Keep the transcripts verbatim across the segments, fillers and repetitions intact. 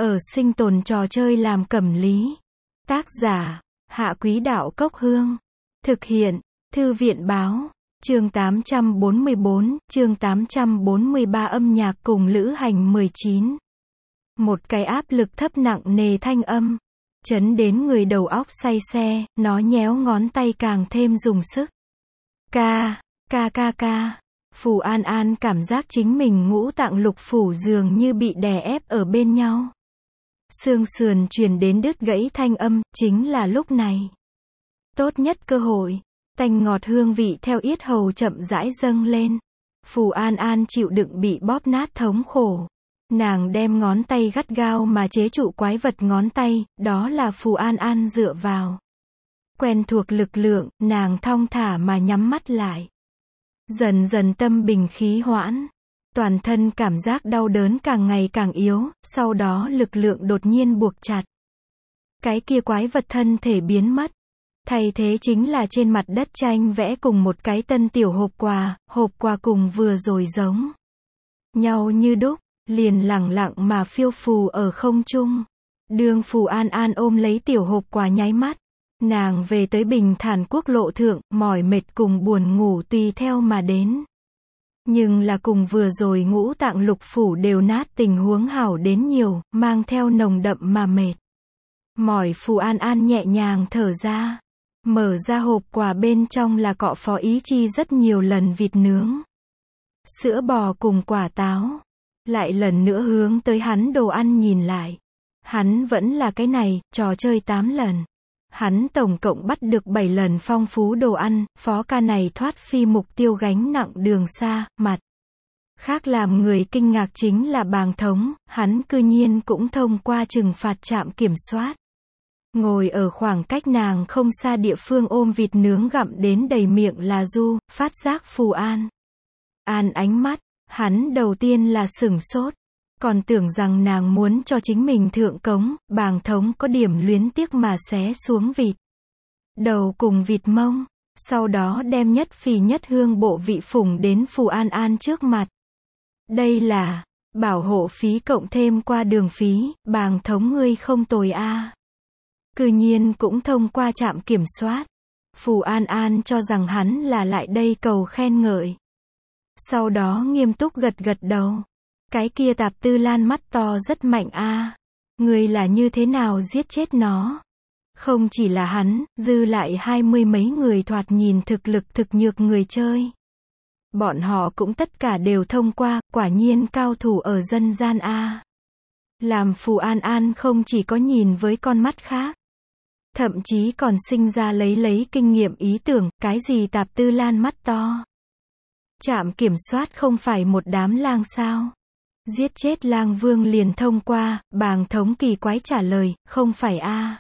ở sinh tồn trò chơi làm cẩm lý. Tác giả, Hạ Quý Đạo Cốc Hương. Thực hiện, Thư viện Báo. Chương tám trăm bốn mươi bốn, chương tám trăm bốn mươi ba âm nhạc cùng lữ hành mười chín. Một cái áp lực thấp nặng nề thanh âm, chấn đến người đầu óc say xe, nó nhéo ngón tay càng thêm dùng sức. Ca, ca ca ca. Phù An An cảm giác chính mình ngũ tạng lục phủ dường như bị đè ép ở bên nhau. Xương sườn truyền đến đứt gãy thanh âm, chính là lúc này. Tốt nhất cơ hội, tanh ngọt hương vị theo yết hầu chậm rãi dâng lên. Phù An An chịu đựng bị bóp nát thống khổ. Nàng đem ngón tay gắt gao mà chế trụ quái vật ngón tay, đó là Phù An An dựa vào. Quen thuộc lực lượng, nàng thong thả mà nhắm mắt lại. Dần dần tâm bình khí hoãn. Toàn thân cảm giác đau đớn càng ngày càng yếu, sau đó lực lượng đột nhiên buộc chặt. Cái kia quái vật thân thể biến mất. Thay thế chính là trên mặt đất tranh vẽ cùng một cái tân tiểu hộp quà, hộp quà cùng vừa rồi giống nhau như đúc, liền lẳng lặng mà phiêu phù ở không trung. Đường Phù An An ôm lấy tiểu hộp quà nháy mắt. Nàng về tới bình thản quốc lộ thượng, mỏi mệt cùng buồn ngủ tùy theo mà đến. Nhưng là cùng vừa rồi ngũ tạng lục phủ đều nát tình huống hảo đến nhiều, mang theo nồng đậm mà mệt. Mỏi Phù An An nhẹ nhàng thở ra. Mở ra hộp quà bên trong là cọ Phó Ý Chi rất nhiều lần vịt nướng, sữa bò cùng quả táo. Lại lần nữa hướng tới hắn đồ ăn nhìn lại. Hắn vẫn là cái này, trò chơi tám lần. Hắn tổng cộng bắt được bảy lần phong phú đồ ăn, Phó ca này thoát phi mục tiêu gánh nặng đường xa, mặt. Khác làm người kinh ngạc chính là Bàng Thống, hắn cư nhiên cũng thông qua trừng phạt trạm kiểm soát. Ngồi ở khoảng cách nàng không xa địa phương ôm vịt nướng gặm đến đầy miệng là du, phát giác Phù An An ánh mắt, hắn đầu tiên là sửng sốt. Còn tưởng rằng nàng muốn cho chính mình thượng cống, Bàng Thống có điểm luyến tiếc mà xé xuống vịt đầu cùng vịt mông, sau đó đem nhất phì nhất hương bộ vị phủng đến Phù An An trước mặt. Đây là bảo hộ phí cộng thêm qua đường phí, Bàng Thống ngươi không tồi a. À. Cư nhiên cũng thông qua trạm kiểm soát. Phù An An cho rằng hắn là lại đây cầu khen ngợi. Sau đó nghiêm túc gật gật đầu. Cái kia Tạp Tư Lan mắt to rất mạnh a. À. Người là như thế nào giết chết nó? Không chỉ là hắn, dư lại hai mươi mấy người thoạt nhìn thực lực thực nhược người chơi. Bọn họ cũng tất cả đều thông qua, quả nhiên cao thủ ở dân gian a. À. Làm Phù An An không chỉ có nhìn với con mắt khác. Thậm chí còn sinh ra lấy lấy kinh nghiệm ý tưởng, cái gì Tạp Tư Lan mắt to? Trạm kiểm soát không phải một đám lang sao? Giết chết lang vương liền thông qua, Bàng Thống kỳ quái trả lời, không phải a. À.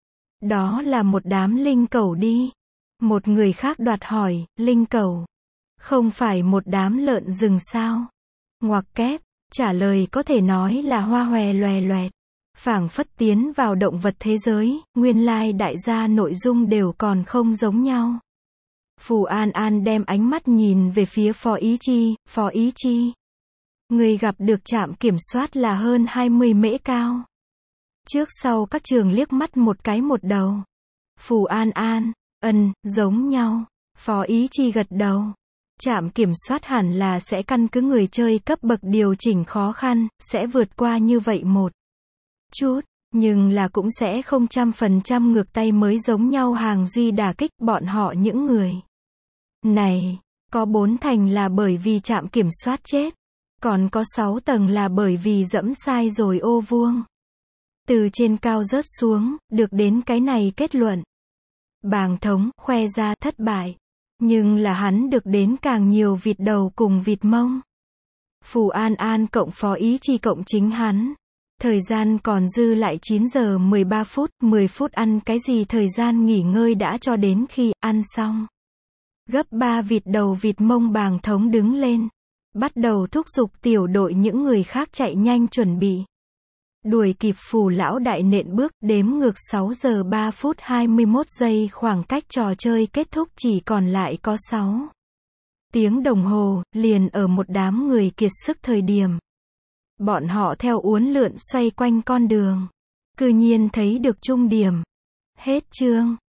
Đó là một đám linh cẩu đi. Một người khác đoạt hỏi, linh cẩu. Không phải một đám lợn rừng sao? Ngoặc kép, trả lời có thể nói là hoa hòe loè loẹt. Phảng phất tiến vào động vật thế giới, nguyên lai đại gia nội dung đều còn không giống nhau. Phù An An đem ánh mắt nhìn về phía Phó Ý Chi, Phó Ý Chi. Người gặp được trạm kiểm soát là hơn hai mươi mễ cao. Trước sau các trường liếc mắt một cái một đầu. Phù An An, ân, giống nhau. Phó Ý Chi gật đầu. Trạm kiểm soát hẳn là sẽ căn cứ người chơi cấp bậc điều chỉnh khó khăn, sẽ vượt qua như vậy một chút, nhưng là cũng sẽ không trăm phần trăm ngược tay mới giống nhau hàng duy đả kích bọn họ những người này. Có bốn thành là bởi vì trạm kiểm soát chết. Còn có sáu tầng là bởi vì dẫm sai rồi ô vuông. Từ trên cao rớt xuống, được đến cái này kết luận. Bàng Thống, khoe ra thất bại. Nhưng là hắn được đến càng nhiều vịt đầu cùng vịt mông. Phù An An cộng Phó Ý Chi cộng chính hắn. Thời gian còn dư lại chín giờ mười ba phút, mười phút ăn cái gì thời gian nghỉ ngơi đã cho đến khi ăn xong. Gấp ba vịt đầu vịt mông Bàng Thống đứng lên. Bắt đầu thúc giục tiểu đội những người khác chạy nhanh chuẩn bị. Đuổi kịp Phù lão đại nện bước, đếm ngược sáu giờ ba phút hai mươi mốt giây, khoảng cách trò chơi kết thúc chỉ còn lại có sáu tiếng đồng hồ, liền ở một đám người kiệt sức thời điểm. Bọn họ theo uốn lượn xoay quanh con đường. Cư nhiên thấy được trung điểm. Hết chương.